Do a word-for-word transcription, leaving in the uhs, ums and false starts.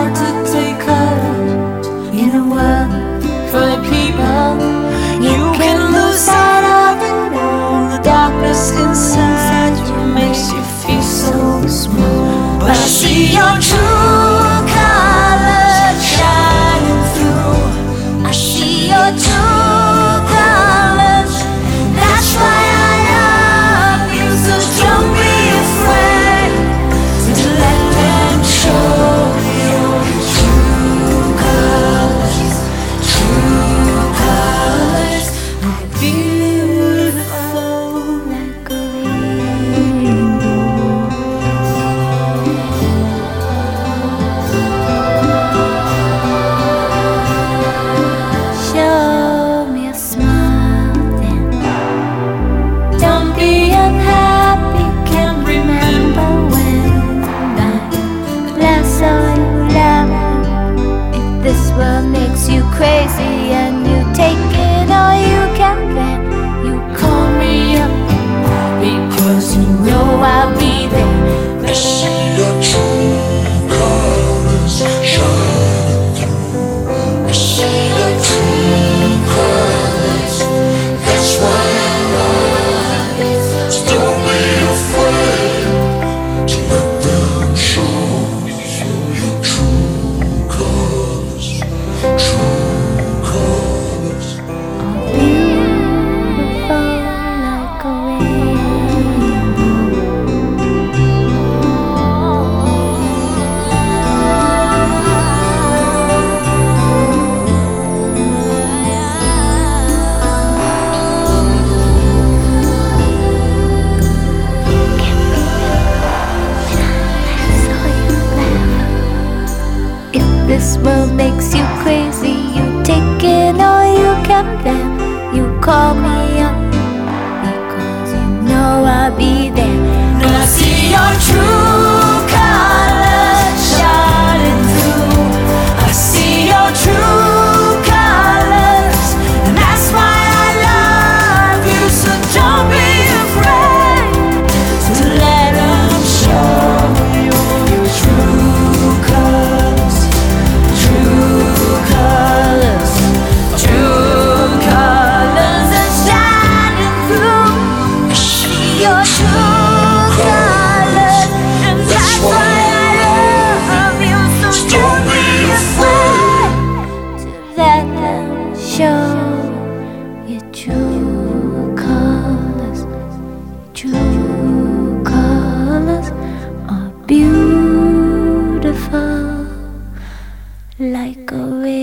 hard to take courage in a world full of people. You can lose sight of it all. The darkness inside you makes you feel so small. But I see your true colors shining through. I see your true colors. That's why I love you. So don't be afraid to let them show your true colors. True colors are beautiful like a rainbow. Show me a smile then. Don't be unhappy. Can't remember when I last saw you laughing. If this world makes you crazy and you take it all you can, then you call me up because you know I'll be there. I see your true colors shining through. I see your true colors. That's why I love you. So don't be afraid to let them show your true colors. True colors. Beautiful like a If this world makes you crazy, you take it all you can, then you call me up because you know I'll be there. And I see your true colors shining through. I see your true colors, and that's why I love you. So don't be afraid to let them show you your true colors. True colors, true colors are shining through. I see your true colors, and that's why I love you. So don't be afraid to let them show your true colors. True colors are beautiful like a rainbow.